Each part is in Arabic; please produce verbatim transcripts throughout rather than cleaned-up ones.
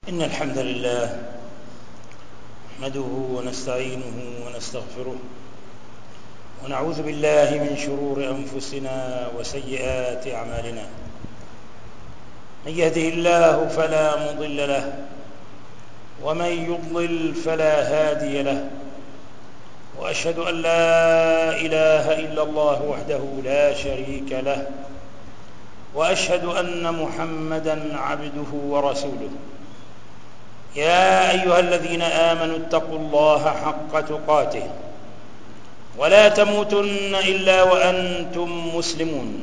إن الحمد لله نحمده ونستعينه ونستغفره ونعوذ بالله من شرور أنفسنا وسيئات أعمالنا. من يهده الله فلا مضل له ومن يضلل فلا هادي له، وأشهد أن لا إله إلا الله وحده لا شريك له، وأشهد أن محمدًا عبده ورسوله. يا أيها الذين آمنوا اتقوا الله حق تقاته ولا تموتن إلا وأنتم مسلمون.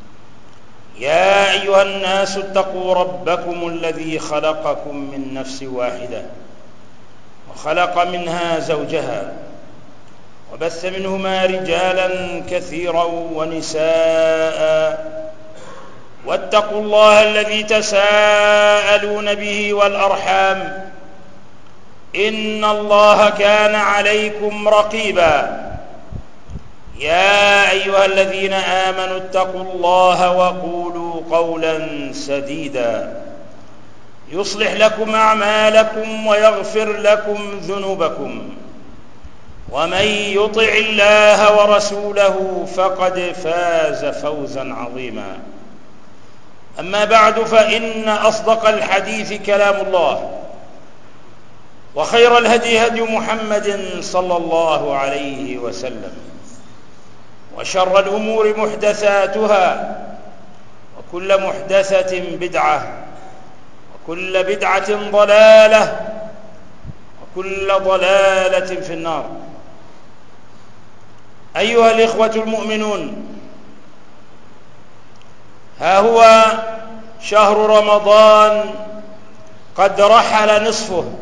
يا أيها الناس اتقوا ربكم الذي خلقكم من نفس واحدة وخلق منها زوجها وبث منهما رجالا كثيرا ونساء، واتقوا الله الذي تساءلون به والأرحام إن الله كان عليكم رقيبا. يا أيها الذين آمنوا اتقوا الله وقولوا قولا سديدا يصلح لكم أعمالكم ويغفر لكم ذنوبكم، ومن يطع الله ورسوله فقد فاز فوزا عظيما. أما بعد، فإن أصدق الحديث كلام الله، وخير الهدي هدي محمد صلى الله عليه وسلم، وشر الأمور محدثاتها، وكل محدثة بدعة، وكل بدعة ضلالة، وكل ضلالة في النار. أيها الإخوة المؤمنون، ها هو شهر رمضان قد رحل نصفه،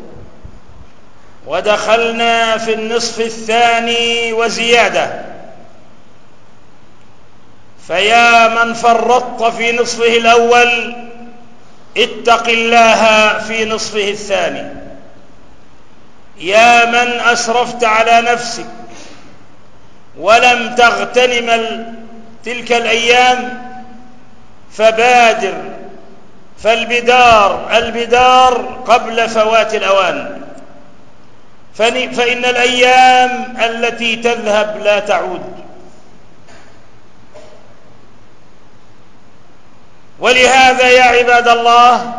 ودخلنا في النصف الثاني وزيادة. فيا من فرطت في نصفه الأول اتق الله في نصفه الثاني. يا من أسرفت على نفسك ولم تغتنم تلك الأيام فبادر، فالبدار البدار قبل فوات الأوان، فإن الأيام التي تذهب لا تعود. ولهذا يا عباد الله،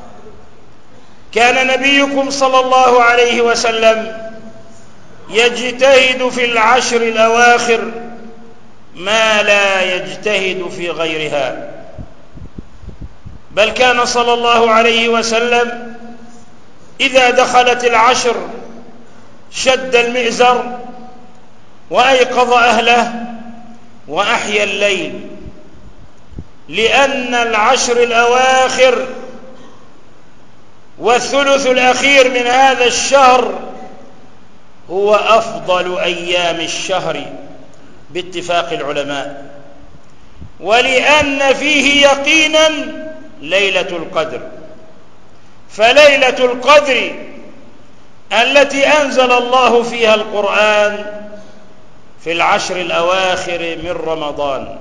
كان نبيكم صلى الله عليه وسلم يجتهد في العشر الأواخر ما لا يجتهد في غيرها، بل كان صلى الله عليه وسلم إذا دخلت العشر شد المئزر وأيقظ أهله وأحيا الليل، لأن العشر الأواخر والثلث الأخير من هذا الشهر هو أفضل أيام الشهر باتفاق العلماء، ولأن فيه يقينا ليلة القدر. فليلة القدر التي أنزل الله فيها القرآن في العشر الأواخر من رمضان،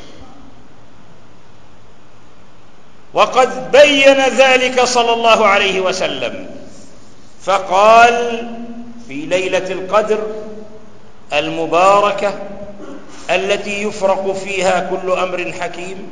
وقد بين ذلك صلى الله عليه وسلم فقال: في ليلة القدر المباركة التي يفرق فيها كل أمر حكيم،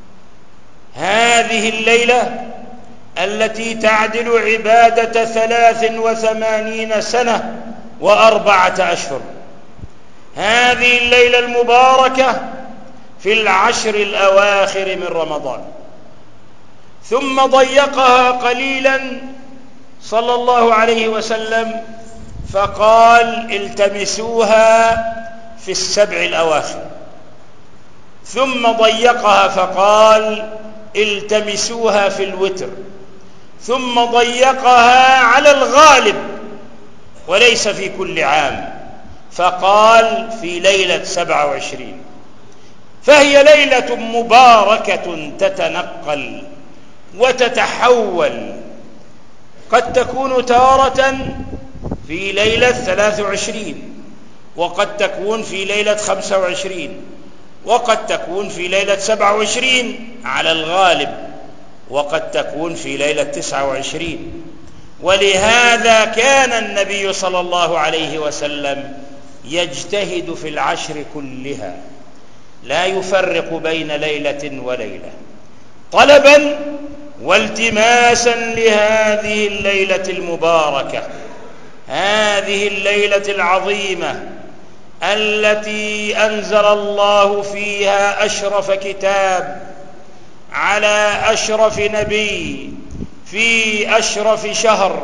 هذه الليلة التي تعدل عبادة ثلاث وثمانين سنة وأربعة أشهر، هذه الليلة المباركة في العشر الأواخر من رمضان. ثم ضيقها قليلا صلى الله عليه وسلم فقال: التمسوها في السبع الأواخر. ثم ضيقها فقال: التمسوها في الوتر. ثم ضيقها على الغالب وليس في كل عام، فقال: في ليلة سبعة وعشرين. فهي ليلة مباركة تتنقل وتتحول، قد تكون تارة في ليلة ثلاث وعشرين، وقد تكون في ليلة خمسة وعشرين، وقد تكون في ليلة سبعة وعشرين على الغالب. وقد تكون في ليلة تسعة وعشرين. ولهذا كان النبي صلى الله عليه وسلم يجتهد في العشر كلها، لا يفرق بين ليلة وليلة، طلبا والتماسا لهذه الليلة المباركة، هذه الليلة العظيمة التي أنزل الله فيها أشرف كتاب على أشرف نبي في أشرف شهر،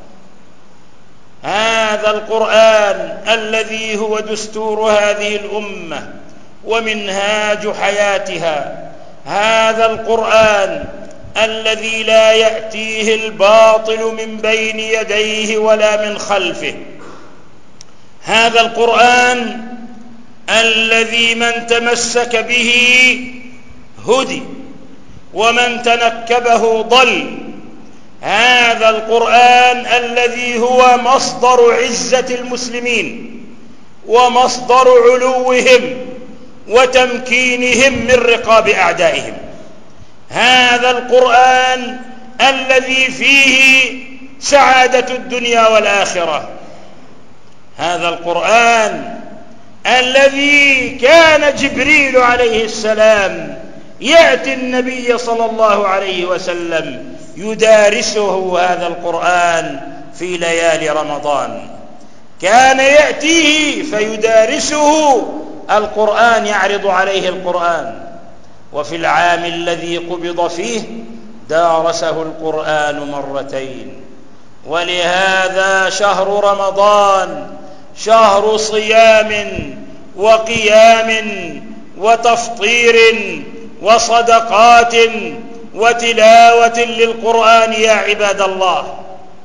هذا القرآن الذي هو دستور هذه الأمة ومنهاج حياتها، هذا القرآن الذي لا يأتيه الباطل من بين يديه ولا من خلفه، هذا القرآن الذي من تمسك به هدي ومن تنكبه ضل، هذا القرآن الذي هو مصدر عزة المسلمين ومصدر علوهم وتمكينهم من رقاب أعدائهم، هذا القرآن الذي فيه سعادة الدنيا والآخرة، هذا القرآن الذي كان جبريل عليه السلام يأتي النبي صلى الله عليه وسلم يدارسه هذا القرآن في ليالي رمضان، كان يأتيه فيدارسه القرآن، يعرض عليه القرآن. وفي العام الذي قبض فيه دارسه القرآن مرتين. ولهذا شهر رمضان شهر صيام وقيام وتفطير وصدقات وتلاوة للقرآن يا عباد الله،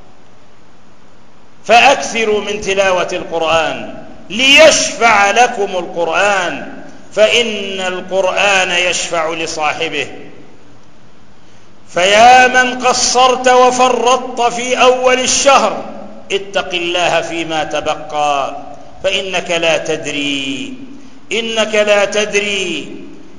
فأكثروا من تلاوة القرآن ليشفع لكم القرآن، فإن القرآن يشفع لصاحبه. فيا من قصرت وفرطت في أول الشهر اتق الله فيما تبقى، فإنك لا تدري إنك لا تدري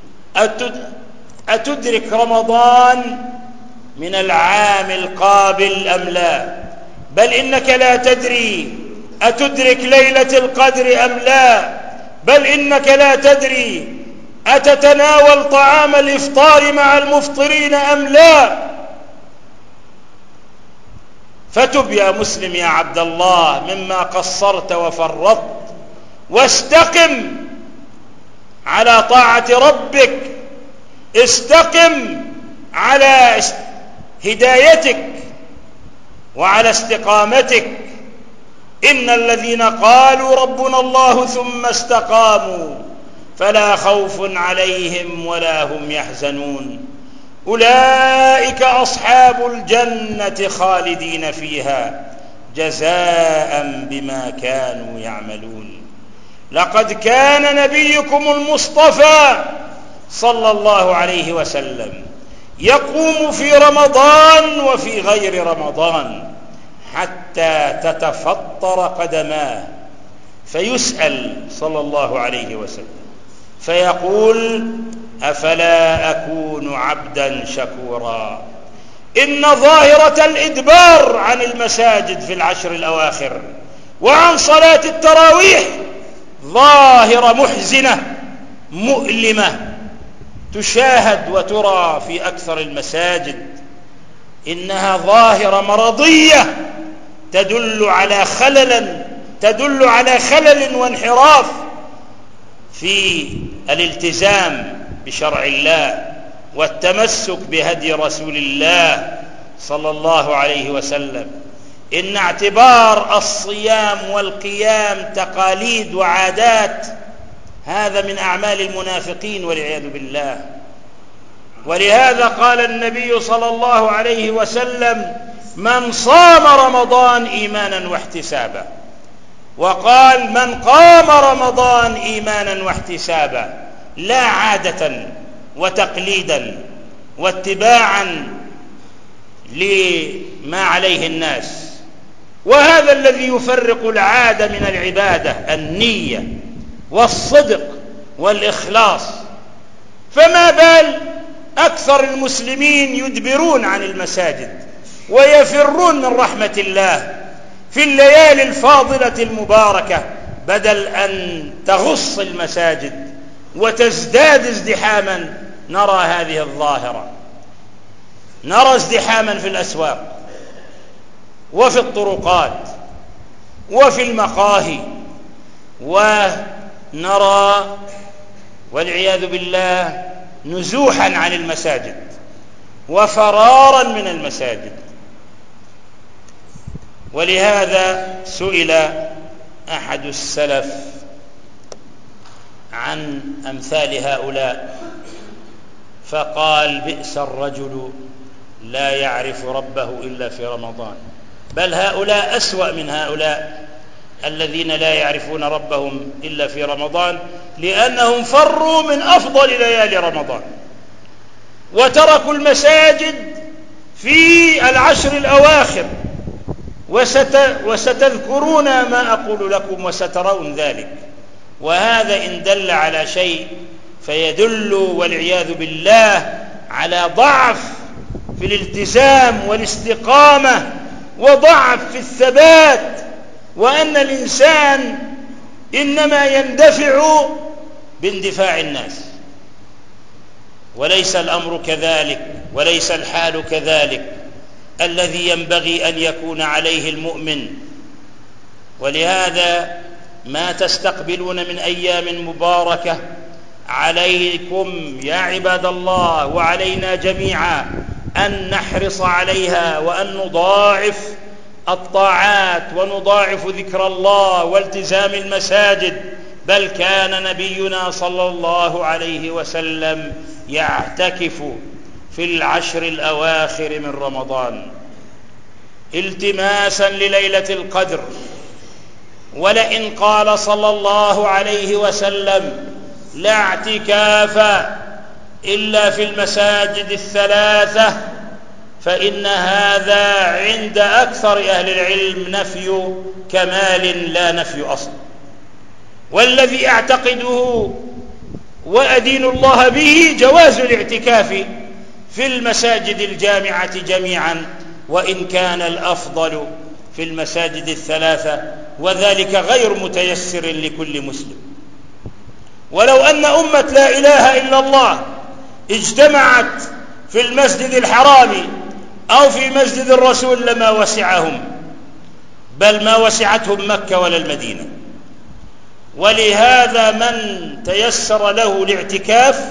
أتدرك رمضان من العام القابل أم لا، بل إنك لا تدري أتدرك ليلة القدر أم لا، بل إنك لا تدري أتتناول طعام الإفطار مع المفطرين أم لا. فتب يا مسلم يا عبد الله مما قصرت وفرطت، واستقم على طاعة ربك، استقم على هدايتك وعلى استقامتك. إن الذين قالوا ربنا الله ثم استقاموا فلا خوف عليهم ولا هم يحزنون، أولئك أصحاب الجنة خالدين فيها جزاء بما كانوا يعملون. لقد كان نبيكم المصطفى صلى الله عليه وسلم يقوم في رمضان وفي غير رمضان حتى تتفطر قدماه، فيسأل صلى الله عليه وسلم فيقول أفلا أكون عبدا شكورا. إن ظاهرة الإدبار عن المساجد في العشر الأواخر وعن صلاة التراويح ظاهرة محزنة مؤلمة تشاهد وترى في أكثر المساجد، إنها ظاهرة مرضية تدل على خلل تدل على خلل وانحراف في الالتزام بشرع الله والتمسك بهدي رسول الله صلى الله عليه وسلم. إن اعتبار الصيام والقيام تقاليد وعادات هذا من أعمال المنافقين والعياذ بالله. ولهذا قال النبي صلى الله عليه وسلم من صام رمضان إيمانا واحتسابا، وقال من قام رمضان إيمانا واحتسابا، لا عادة وتقليدا واتباعا لما عليه الناس. وهذا الذي يفرق العادة من العبادة، النية والصدق والإخلاص. فما بال أكثر المسلمين يدبرون عن المساجد ويفرون من رحمة الله في الليالي الفاضلة المباركة، بدل أن تغص المساجد وتزداد ازدحاما. نرى هذه الظاهرة، نرى ازدحاما في الأسواق وفي الطرقات وفي المقاهي، ونرى والعياذ بالله نزوحا عن المساجد وفرارا من المساجد. ولهذا سئل أحد السلف عن أمثال هؤلاء فقال: بئس الرجل لا يعرف ربه إلا في رمضان. بل هؤلاء أسوأ من هؤلاء الذين لا يعرفون ربهم إلا في رمضان، لأنهم فروا من أفضل ليالي رمضان وتركوا المساجد في العشر الأواخر، وست وستذكرون ما أقول لكم وسترون ذلك. وهذا إن دل على شيء فيدل والعياذ بالله على ضعف في الالتزام والاستقامة وضعف في الثبات، وأن الإنسان إنما يندفع باندفاع الناس، وليس الأمر كذلك وليس الحال كذلك. الذي ينبغي أن يكون عليه المؤمن. ولهذا ما تستقبلون من أيام مباركة عليكم يا عباد الله وعلينا جميعا أن نحرص عليها وأن نضاعف الطاعات ونضاعف ذكر الله والتزام المساجد. بل كان نبينا صلى الله عليه وسلم يعتكف في العشر الأواخر من رمضان التماسا لليلة القدر. ولئن قال صلى الله عليه وسلم: لا اعتكاف إلا في المساجد الثلاثة، فإن هذا عند أكثر أهل العلم نفي كمال لا نفي أصل. والذي أعتقده وأدين الله به جواز الاعتكاف في المساجد الجامعة جميعا، وإن كان الأفضل في المساجد الثلاثة، وذلك غير متيسر لكل مسلم. ولو أن أمة لا إله إلا الله اجتمعت في المسجد الحرام أو في مسجد الرسول لما وسعهم، بل ما وسعتهم مكة ولا المدينة. ولهذا من تيسر له الاعتكاف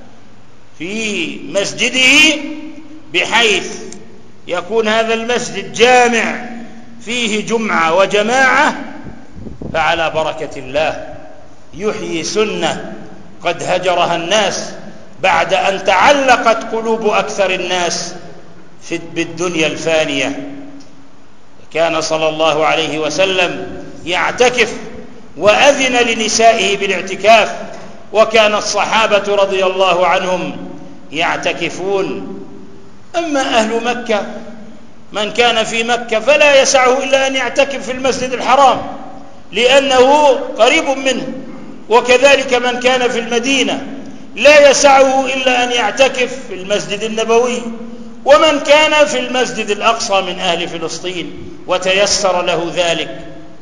في مسجده بحيث يكون هذا المسجد جامع فيه جمعة وجماعة، فعلى بركة الله يحيي سنة قد هجرها الناس بعد أن تعلقت قلوب أكثر الناس بالدنيا الفانية. كان صلى الله عليه وسلم يعتكف وأذن لنسائه بالاعتكاف، وكان الصحابة رضي الله عنهم يعتكفون. أما أهل مكة من كان في مكة فلا يسعه إلا أن يعتكف في المسجد الحرام لأنه قريب منه، وكذلك من كان في المدينة لا يسعه إلا أن يعتكف في المسجد النبوي، ومن كان في المسجد الأقصى من أهل فلسطين وتيسر له ذلك.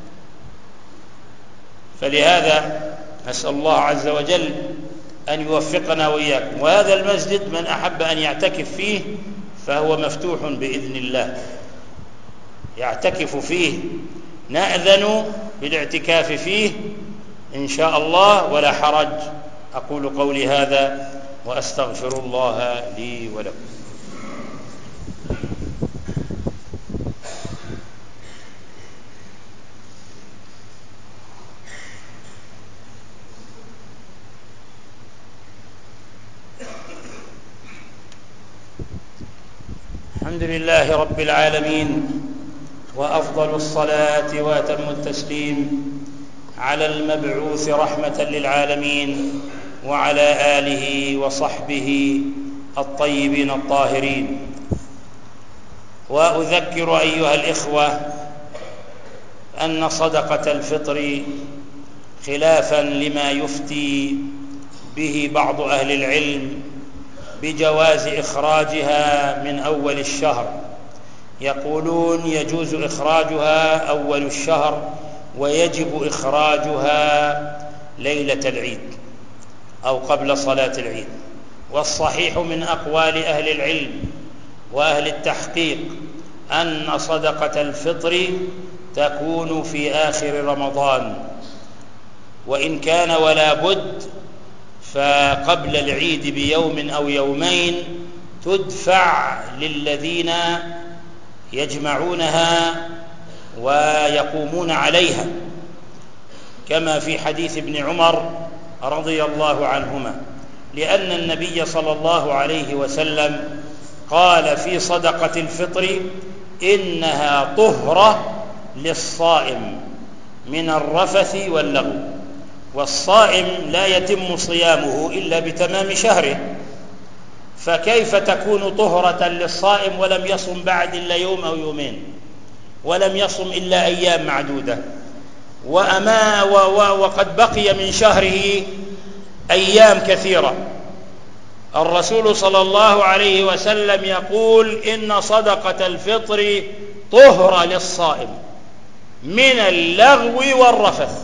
فلهذا نسأل الله عز وجل أن يوفقنا وإياكم. وهذا المسجد من أحب أن يعتكف فيه فهو مفتوح بإذن الله، يعتكف فيه، نأذن بالاعتكاف فيه إن شاء الله ولا حرج. أقول قولي هذا وأستغفر الله لي ولكم. الحمد لله رب العالمين، وأفضل الصلاة وأتم التسليم على المبعوث رحمة للعالمين وعلى آله وصحبه الطيبين الطاهرين. وأذكر أيها الإخوة أن صدقة الفطر خلافا لما يفتي به بعض أهل العلم بجواز إخراجها من أول الشهر. يقولون يجوز إخراجها أول الشهر ويجب إخراجها ليلة العيد أو قبل صلاة العيد. والصحيح من أقوال أهل العلم وأهل التحقيق أن صدقة الفطر تكون في آخر رمضان، وإن كان ولا بد فقبل العيد بيوم أو يومين تدفع للذين يجمعونها ويقومون عليها، كما في حديث ابن عمر رضي الله عنهما، لأن النبي صلى الله عليه وسلم قال في صدقة الفطر: إنها طهرة للصائم من الرفث واللغو. والصائم لا يتم صيامه إلا بتمام شهره، فكيف تكون طهرة للصائم ولم يصم بعد إلا يوم أو يومين، ولم يصم إلا أيام معدودة، وأما وقد بقي من شهره أيام كثيرة. الرسول صلى الله عليه وسلم يقول: إن صدقة الفطر طهرة للصائم من اللغو والرفث.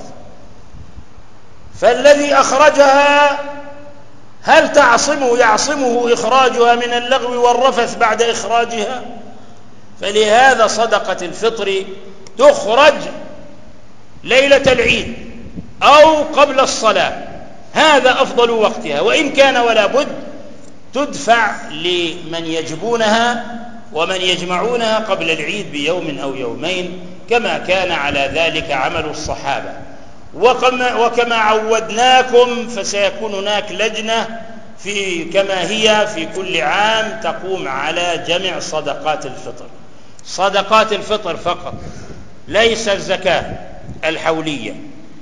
فالذي أخرجها هل تعصمه يعصمه إخراجها من اللغو والرفث بعد إخراجها؟ فلهذا صدقة الفطر تخرج ليلة العيد أو قبل الصلاة، هذا أفضل وقتها، وإن كان ولا بد تدفع لمن يجبونها ومن يجمعونها قبل العيد بيوم أو يومين، كما كان على ذلك عمل الصحابة. وكما, وكما عودناكم فسيكون هناك لجنة في كما هي في كل عام تقوم على جمع صدقات الفطر، صدقات الفطر فقط، ليس الزكاة الحولية.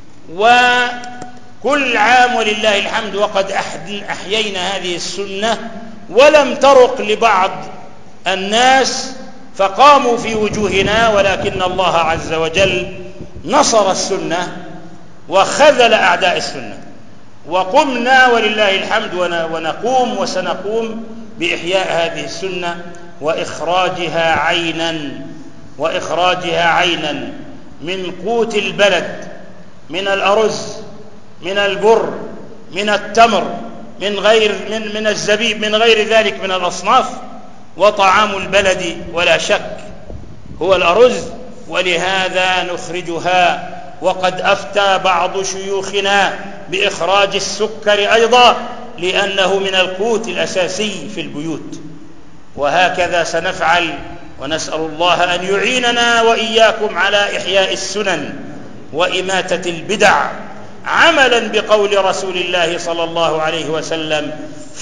وكل عام ولله الحمد وقد أحيينا هذه السنة، ولم ترق لبعض الناس فقاموا في وجوهنا، ولكن الله عز وجل نصر السنة وخذل أعداء السنة، وقمنا ولله الحمد ونقوم وسنقوم بإحياء هذه السنة وإخراجها عينا وإخراجها عينا من قوت البلد، من الأرز، من البر، من التمر، من غير من من الزبيب، من غير ذلك من الأصناف. وطعام البلد ولا شك هو الأرز، ولهذا نخرجها. وقد أفتى بعض شيوخنا بإخراج السكر أيضا، لأنه من القوت الأساسي في البيوت. وهكذا سنفعل، ونسأل الله أن يعيننا وإياكم على إحياء السنن وإماتة البدع، عملا بقول رسول الله صلى الله عليه وسلم: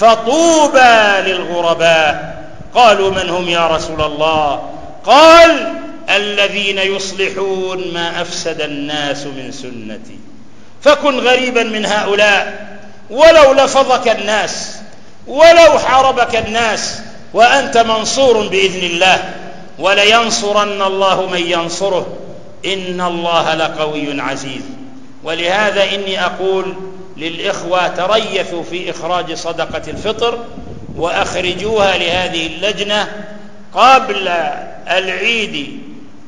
فطوبى للغرباء. قالوا: من هم يا رسول الله؟ قال: الذين يصلحون ما أفسد الناس من سنتي. فكن غريبا من هؤلاء، ولو لفظك الناس، ولو حاربك الناس، وأنت منصور بإذن الله، ولينصرن الله من ينصره، إن الله لقوي عزيز. ولهذا إني أقول للإخوة: تريثوا في إخراج صدقة الفطر وأخرجوها لهذه اللجنة قبل العيد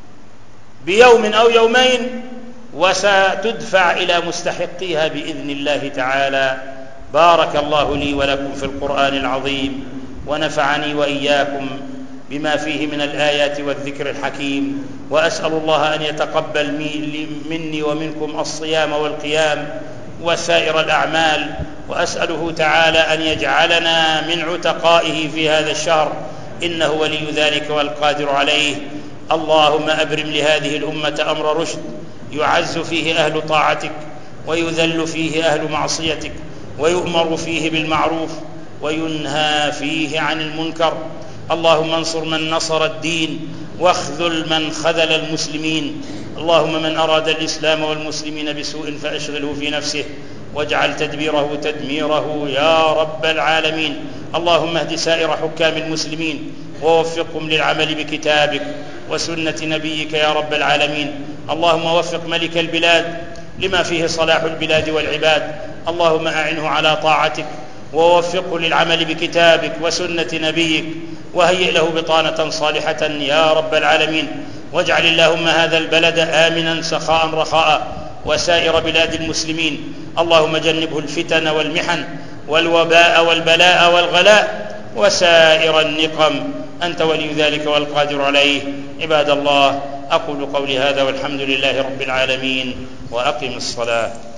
بيوم أو يومين، وستدفع إلى مستحقيها بإذن الله تعالى. بارك الله لي ولكم في القرآن العظيم، ونفعني وإياكم بما فيه من الآيات والذكر الحكيم، وأسأل الله أن يتقبل مني ومنكم الصيام والقيام وسائر الأعمال، وأسأله تعالى أن يجعلنا من عتقائه في هذا الشهر، إنه ولي ذلك والقادر عليه. اللهم أبرم لهذه الأمة أمر رشد، يعز فيه أهل طاعتك، ويذل فيه أهل معصيتك، ويؤمر فيه بالمعروف، وينهى فيه عن المنكر. اللهم انصر من نصر الدين، واخذل من خذل المسلمين. اللهم من أراد الإسلام والمسلمين بسوء فأشغله في نفسه، واجعل تدبيره تدميره يا رب العالمين. اللهم اهد سائر حكام المسلمين، ووفقهم للعمل بكتابك وسنة نبيك يا رب العالمين. اللهم وفق ملك البلاد لما فيه صلاح البلاد والعباد. اللهم أعنه على طاعتك، ووفقه للعمل بكتابك وسنة نبيك، وهيئ له بطانة صالحة يا رب العالمين. واجعل اللهم هذا البلد آمنا سخاء رخاء وسائر بلاد المسلمين. اللهم جنبه الفتن والمحن والوباء والبلاء والغلاء وسائر النقم، أنت ولي ذلك والقادر عليه. عباد الله، أقول قولي هذا والحمد لله رب العالمين، وأقم الصلاة.